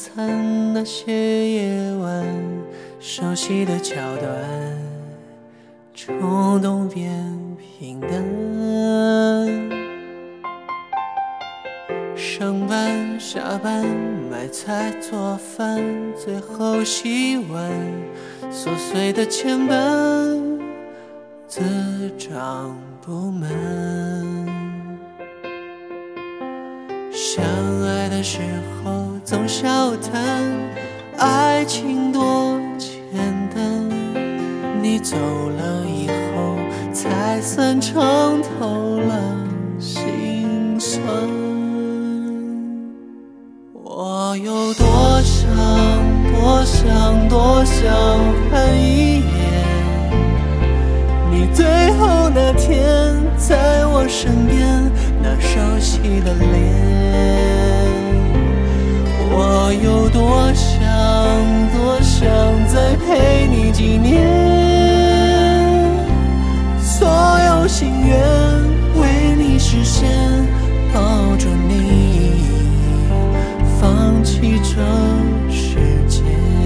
餐那些夜晚，熟悉的桥段，冲动变平淡。上班下班，买菜做饭，最后洗碗，琐碎的牵绊，自找不满。相爱的时候总笑谈，爱情多简单，你走了以后才算尝透了心酸。我有多想多想多想看一眼你最后那天在我身边那熟悉的脸。我有多想多想再陪你几年，所有心愿为你实现，抱着你放弃这世界。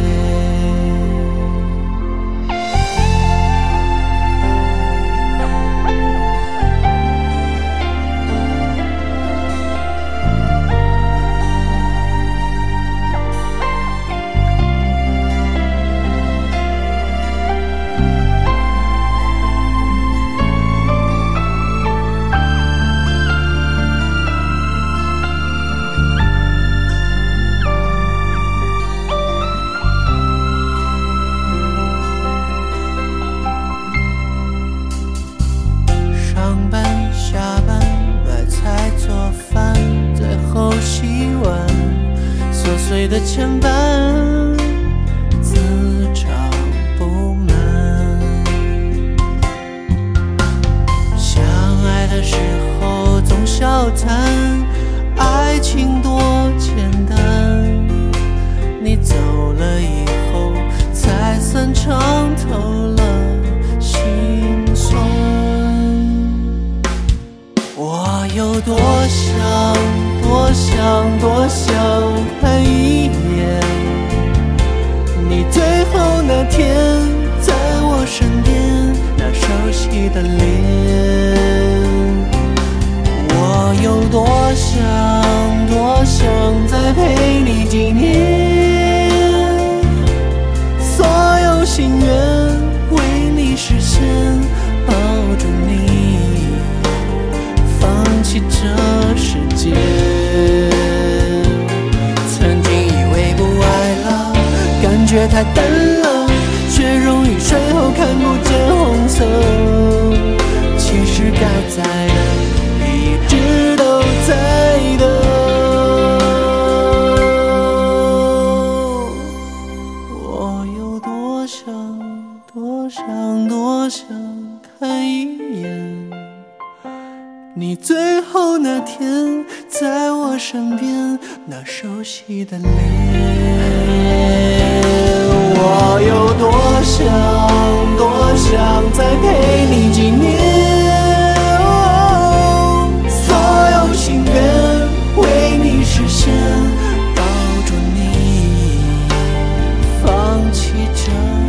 琐碎的牵绊，自找不满。相爱的时候总笑谈，爱情多简单，你走了以后才算尝透了心酸。我有多想多想多想看一眼你最后那天在我身边那熟悉的脸。我有多想多想再陪你几年，所有心愿为你实现，抱着你放弃这世界。曾经以为不爱了，感觉太淡了，却容易睡后看不见红色。其实该在的一直都在的。我有多想多想多想看一眼你最后那天在我身边那熟悉的脸。我有多想多想再陪你几年，所有心愿为你实现，抱着你放弃这